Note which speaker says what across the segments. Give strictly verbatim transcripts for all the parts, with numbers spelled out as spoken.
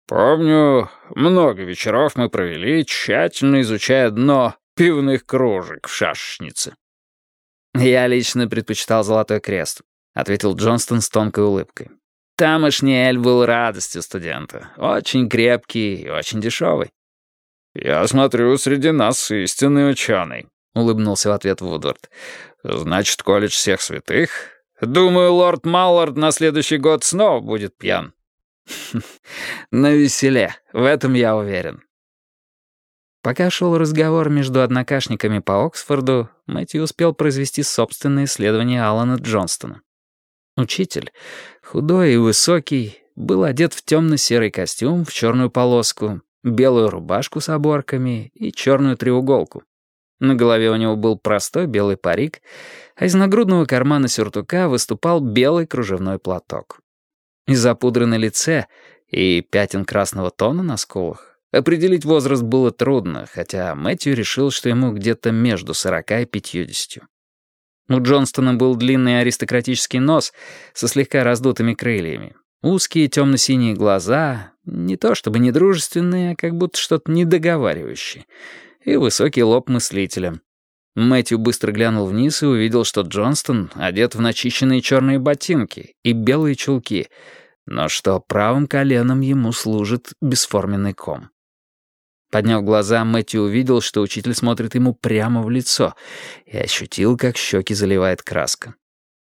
Speaker 1: Помню, много вечеров мы провели, тщательно изучая дно пивных кружек в шашечнице.
Speaker 2: «Я лично предпочитал Золотой Крест», — ответил Джонстон с тонкой улыбкой. «Тамошний эль был радостью студента. Очень крепкий и очень дешевый».
Speaker 1: «Я смотрю, среди нас истинный ученый», — улыбнулся в ответ Вудвард. «Значит, колледж всех святых? Думаю, лорд Маллард на следующий год снова будет пьян».
Speaker 2: «Навеселе, в этом я уверен». Пока шел разговор между однокашниками по Оксфорду, Мэтью успел произвести собственное исследование Алана Джонстона. Учитель, худой и высокий, был одет в темно-серый костюм в черную полоску, белую рубашку с оборками и черную треуголку. На голове у него был простой белый парик, а из нагрудного кармана сюртука выступал белый кружевной платок. Из-за пудры на лице и пятен красного тона на скулах определить возраст было трудно, хотя Мэтью решил, что ему где-то между сорока и пятьюдесятью. У Джонстона был длинный аристократический нос со слегка раздутыми крыльями, узкие темно-синие глаза, не то чтобы недружественные, а как будто что-то недоговаривающее, и высокий лоб мыслителя. Мэтью быстро глянул вниз и увидел, что Джонстон одет в начищенные черные ботинки и белые чулки, но что правым коленом ему служит бесформенный ком. Подняв глаза, Мэтью увидел, что учитель смотрит ему прямо в лицо, и ощутил, как щеки заливает краска.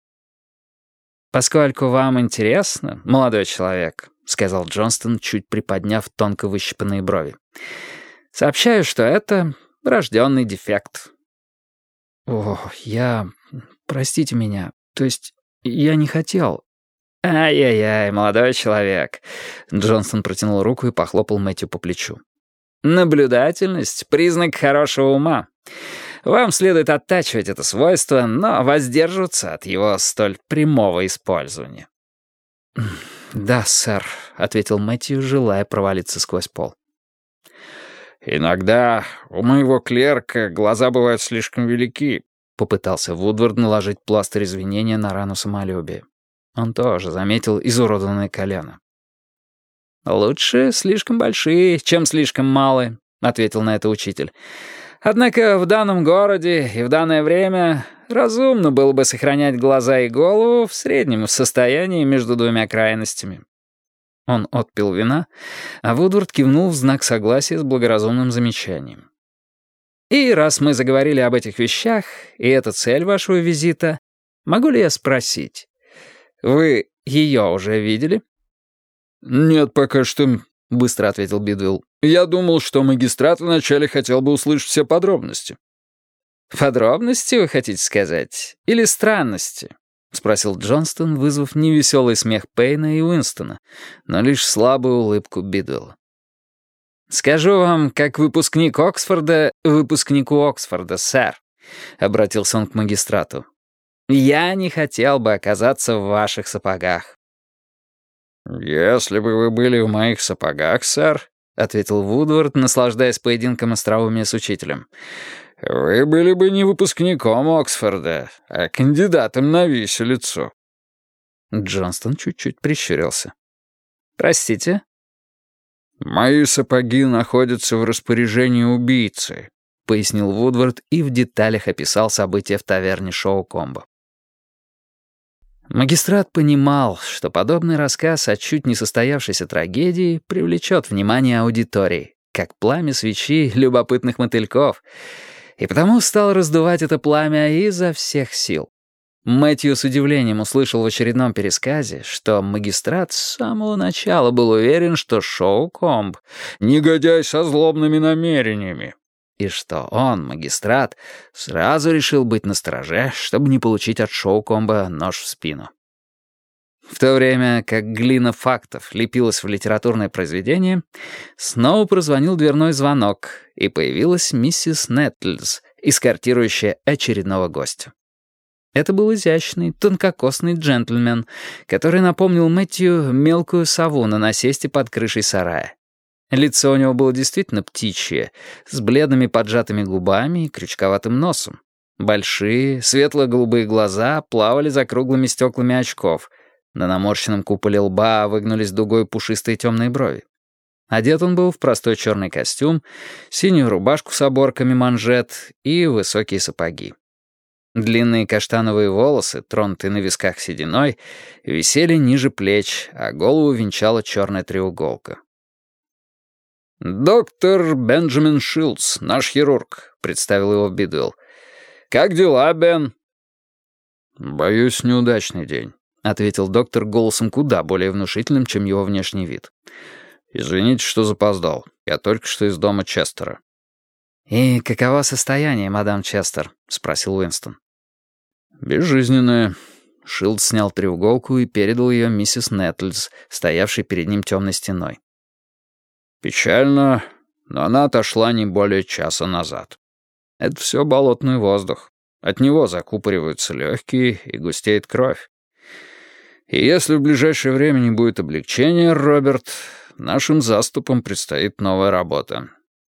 Speaker 2: «Поскольку вам интересно, молодой человек», — сказал Джонстон, чуть приподняв тонко выщипанные брови, «сообщаю, что это врожденный дефект». «О, я... простите меня, то есть я не хотел...» «Ай-яй-яй, молодой человек», — Джонстон протянул руку и похлопал Мэтью по плечу. «Наблюдательность — признак хорошего ума. Вам следует оттачивать это свойство, но воздерживаться от его столь прямого использования». «Да, сэр», — ответил Мэтью, желая провалиться сквозь пол.
Speaker 1: «Иногда у моего клерка глаза бывают слишком велики», — попытался Вудвард наложить пластырь извинения на рану самолюбия. Он тоже заметил изуродованное колено. «Лучше слишком большие, чем слишком малые», — ответил на это учитель. «Однако в данном городе и в данное время разумно было бы сохранять глаза и голову в среднем состоянии между двумя крайностями». Он отпил вина, а Вудвард кивнул в знак согласия с благоразумным замечанием. «И раз мы заговорили об этих вещах, и это цель вашего визита, могу ли я спросить, вы ее уже видели?» «Нет, пока что», — быстро ответил Бидвелл. «Я думал, что магистрат вначале хотел бы услышать все подробности».
Speaker 2: «Подробности, вы хотите сказать? Или странности?» — спросил Джонстон, вызвав невеселый смех Пейна и Уинстона, но лишь слабую улыбку Бидвелла. «Скажу вам, как выпускник Оксфорда, выпускнику Оксфорда, сэр», — обратился он к магистрату. «Я не хотел бы оказаться в ваших сапогах».
Speaker 1: «Если бы вы были в моих сапогах, сэр», — ответил Вудвард, наслаждаясь поединком остроумия с учителем, «вы были бы не выпускником Оксфорда, а кандидатом на виселицу».
Speaker 2: Джонстон чуть-чуть прищурился. «Простите?»
Speaker 1: «Мои сапоги находятся в распоряжении убийцы», — пояснил Вудвард и в деталях описал события в таверне Шоу-Комбо. Магистрат понимал, что подобный рассказ о чуть не состоявшейся трагедии привлечет внимание аудитории, как пламя свечи любопытных мотыльков, и потому стал раздувать это пламя изо всех сил. Мэтью с удивлением услышал в очередном пересказе, что магистрат с самого начала был уверен, что Шоу-Комб — негодяй со злобными намерениями, и что он, магистрат, сразу решил быть настороже, чтобы не получить от Шоу-Комба нож в спину. В то время как глина фактов лепилась в литературное произведение, снова прозвонил дверной звонок, и появилась миссис Неттлз, эскортирующая очередного гостя. Это был изящный, тонкокосный джентльмен, который напомнил Мэтью мелкую сову на насесте под крышей сарая. Лицо у него было действительно птичье, с бледными поджатыми губами и крючковатым носом. Большие, светло-голубые глаза плавали за круглыми стеклами очков. На наморщенном куполе лба выгнулись дугой пушистые темные брови. Одет он был в простой черный костюм, синюю рубашку с оборками манжет и высокие сапоги. Длинные каштановые волосы, тронутые на висках сединой, висели ниже плеч, а голову венчала черная треуголка. «Доктор Бенджамин Шилдс, наш хирург», — представил его Бидуэлл. «Как дела, Бен?» «Боюсь, неудачный день», — ответил доктор голосом куда более внушительным, чем его внешний вид. «Извините, что запоздал. Я только что из дома Честера».
Speaker 2: «И каково состояние, мадам Честер?» — спросил Уинстон.
Speaker 1: «Безжизненное». Шилдс снял треуголку и передал ее миссис Нэттлз, стоявшей перед ним темной стеной. «Печально, но она отошла не более часа назад. Это все болотный воздух. От него закупориваются легкие и густеет кровь. И если в ближайшее время не будет облегчения, Роберт, нашим заступам предстоит новая работа.